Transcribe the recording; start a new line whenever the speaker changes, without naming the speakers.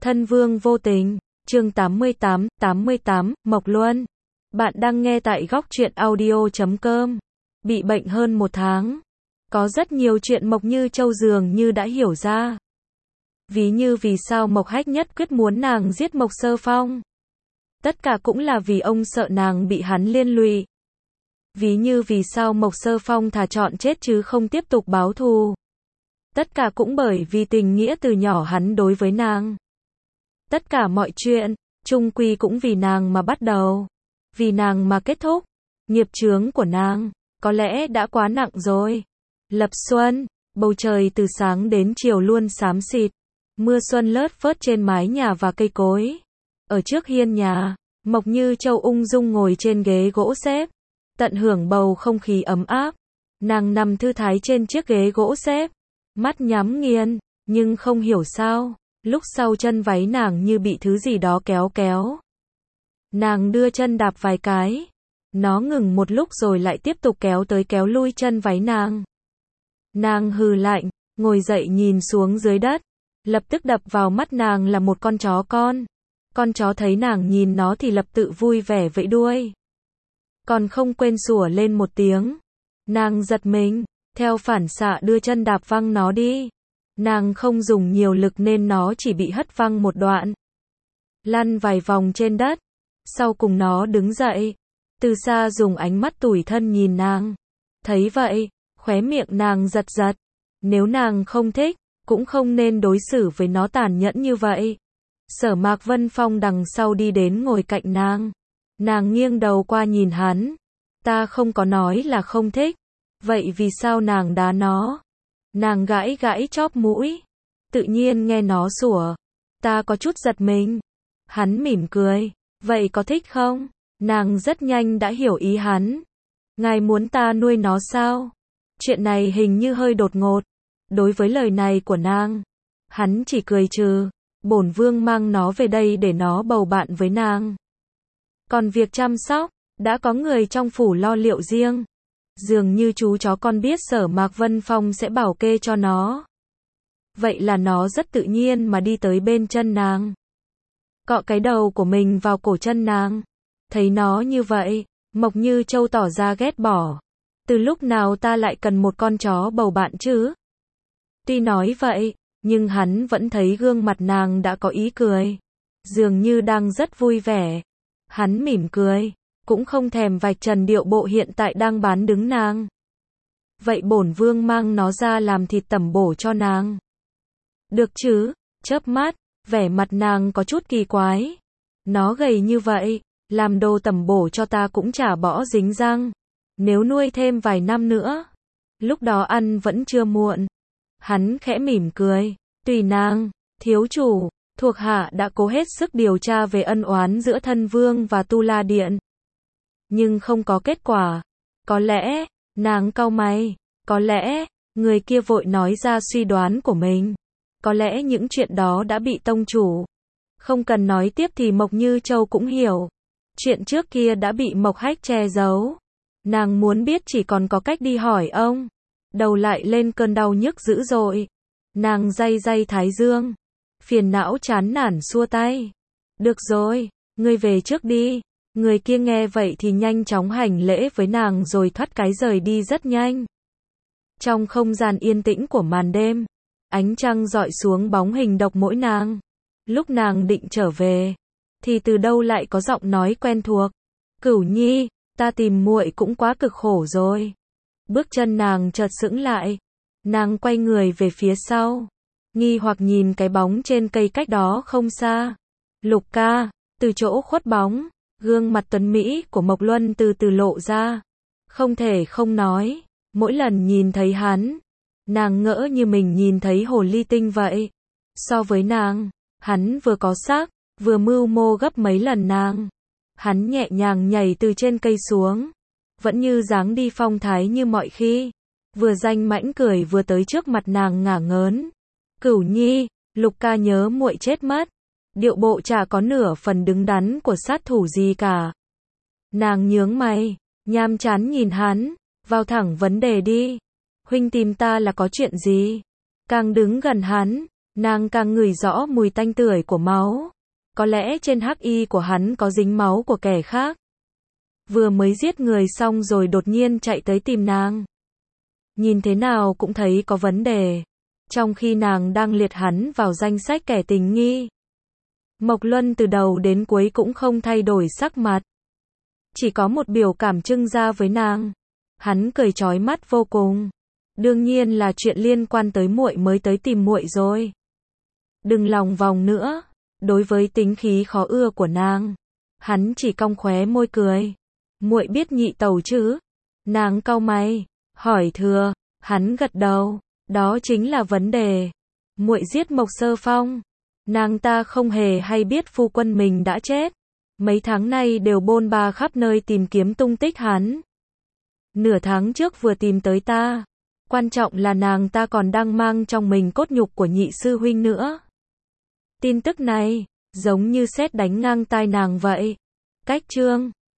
Thân vương vô tình, chương 88, Mộc Luân. Bạn đang nghe tại góc truyện audio.com. Bị bệnh hơn 1 tháng. Có rất nhiều chuyện Mộc Như Châu dường như đã hiểu ra. Ví như vì sao Mộc Hách nhất quyết muốn nàng giết Mộc Sơ Phong. Tất cả cũng là vì ông sợ nàng bị hắn liên lụy. Ví như vì sao Mộc Sơ Phong thà chọn chết chứ không tiếp tục báo thù. Tất cả cũng bởi vì tình nghĩa từ nhỏ hắn đối với nàng. Tất cả mọi chuyện, chung quy cũng vì nàng mà bắt đầu. Vì nàng mà kết thúc. Nghiệp chướng của nàng, có lẽ đã quá nặng rồi. Lập xuân, bầu trời từ sáng đến chiều luôn xám xịt. Mưa xuân lất phớt trên mái nhà và cây cối. Ở trước hiên nhà, Mộc Như Châu ung dung ngồi trên ghế gỗ xếp. Tận hưởng bầu không khí ấm áp. Nàng nằm thư thái trên chiếc ghế gỗ xếp. Mắt nhắm nghiền, nhưng không hiểu sao. Lúc sau chân váy nàng như bị thứ gì đó kéo kéo. Nàng đưa chân đạp vài cái. Nó ngừng một lúc rồi lại tiếp tục kéo tới kéo lui chân váy nàng. Nàng hừ lạnh, ngồi dậy nhìn xuống dưới đất. Lập tức đập vào mắt nàng là một con chó con. Con chó thấy nàng nhìn nó thì lập tự vui vẻ vẫy đuôi. Còn không quên sủa lên một tiếng. Nàng giật mình, theo phản xạ đưa chân đạp văng nó đi. Nàng không dùng nhiều lực nên nó chỉ bị hất văng một đoạn. Lăn vài vòng trên đất. Sau cùng nó đứng dậy. Từ xa dùng ánh mắt tủi thân nhìn nàng. Thấy vậy, khóe miệng nàng giật giật. Nếu nàng không thích, cũng không nên đối xử với nó tàn nhẫn như vậy. Sở Mạc Vân Phong đằng sau đi đến ngồi cạnh nàng. Nàng nghiêng đầu qua nhìn hắn. Ta không có nói là không thích. Vậy vì sao nàng đá nó? Nàng gãi gãi chóp mũi. Tự nhiên nghe nó sủa. Ta có chút giật mình. Hắn mỉm cười. Vậy có thích không? Nàng rất nhanh đã hiểu ý hắn. Ngài muốn ta nuôi nó sao? Chuyện này hình như hơi đột ngột. Đối với lời này của nàng, hắn chỉ cười trừ. Bổn vương mang nó về đây để nó bầu bạn với nàng. Còn việc chăm sóc, đã có người trong phủ lo liệu riêng. Dường như chú chó con biết Sở Mạc Vân Phong sẽ bảo kê cho nó. Vậy là nó rất tự nhiên mà đi tới bên chân nàng. Cọ cái đầu của mình vào cổ chân nàng. Thấy nó như vậy, Mộc Như Châu tỏ ra ghét bỏ. Từ lúc nào ta lại cần một con chó bầu bạn chứ? Tuy nói vậy, nhưng hắn vẫn thấy gương mặt nàng đã có ý cười. Dường như đang rất vui vẻ. Hắn mỉm cười. Cũng không thèm vạch trần điệu bộ hiện tại đang bán đứng nàng. Vậy bổn vương mang nó ra làm thịt tẩm bổ cho nàng. Được chứ? Chớp mắt, vẻ mặt nàng có chút kỳ quái. Nó gầy như vậy, làm đồ tẩm bổ cho ta cũng chả bỏ dính răng. Nếu nuôi thêm vài năm nữa, lúc đó ăn vẫn chưa muộn. Hắn khẽ mỉm cười. Tùy nàng, thiếu chủ, thuộc hạ đã cố hết sức điều tra về ân oán giữa thân vương và Tu La Điện. Nhưng không có kết quả. Có lẽ, nàng cau mày. Có lẽ, người kia vội nói ra suy đoán của mình. Có lẽ những chuyện đó đã bị tông chủ. Không cần nói tiếp thì Mộc Như Châu cũng hiểu. Chuyện trước kia đã bị Mộc Hách che giấu. Nàng muốn biết chỉ còn có cách đi hỏi ông. Đầu lại lên cơn đau nhức dữ dội. Nàng day day thái dương. Phiền não chán nản xua tay. Được rồi, ngươi về trước đi. Người kia nghe vậy thì nhanh chóng hành lễ với nàng rồi thoát cái rời đi rất nhanh. Trong không gian yên tĩnh của màn đêm, ánh trăng rọi xuống bóng hình độc mỗi nàng. Lúc nàng định trở về, thì từ đâu lại có giọng nói quen thuộc. Cửu Nhi, ta tìm muội cũng quá cực khổ rồi. Bước chân nàng chợt sững lại. Nàng quay người về phía sau. Nghi hoặc nhìn cái bóng trên cây cách đó không xa. Lục ca, từ chỗ khuất bóng. Gương mặt tuấn Mỹ của Mộc Luân từ từ lộ ra. Không thể không nói, mỗi lần nhìn thấy hắn, nàng ngỡ như mình nhìn thấy hồ ly tinh vậy. So với nàng, hắn vừa có xác, vừa mưu mô gấp mấy lần nàng. Hắn nhẹ nhàng nhảy từ trên cây xuống, vẫn như dáng đi phong thái như mọi khi. Vừa danh mãnh cười vừa tới trước mặt nàng ngả ngớn. Cửu Nhi, Lục ca nhớ muội chết mất. Điệu bộ chả có nửa phần đứng đắn của sát thủ gì cả. Nàng nhướng mày, nham chán nhìn hắn, vào thẳng vấn đề đi. Huynh tìm ta là có chuyện gì? Càng đứng gần hắn, Nàng càng ngửi rõ mùi tanh tưởi của máu. Có lẽ trên hắc y của hắn có dính máu của kẻ khác. Vừa mới giết người xong rồi đột nhiên chạy tới tìm nàng. Nhìn thế nào cũng thấy có vấn đề. Trong khi nàng đang liệt hắn vào danh sách kẻ tình nghi. Mộc Luân từ đầu đến cuối cũng không thay đổi sắc mặt. Chỉ có một biểu cảm trưng ra với nàng. Hắn cười chói mắt vô cùng. Đương nhiên là chuyện liên quan tới muội mới tới tìm muội rồi. Đừng lòng vòng nữa. Đối với tính khí khó ưa của nàng, hắn chỉ cong khóe môi cười. Muội biết nhị tẩu chứ? Nàng cau mày, hỏi thừa. Hắn gật đầu. Đó chính là vấn đề. Muội giết Mộc Sơ Phong. Nàng ta không hề hay biết phu quân mình đã chết. Mấy tháng nay đều bôn ba khắp nơi tìm kiếm tung tích hắn. Nửa tháng trước vừa tìm tới ta. Quan trọng là nàng ta còn đang mang trong mình cốt nhục của nhị sư huynh nữa. Tin tức này, giống như sét đánh ngang tai nàng vậy. Cách chương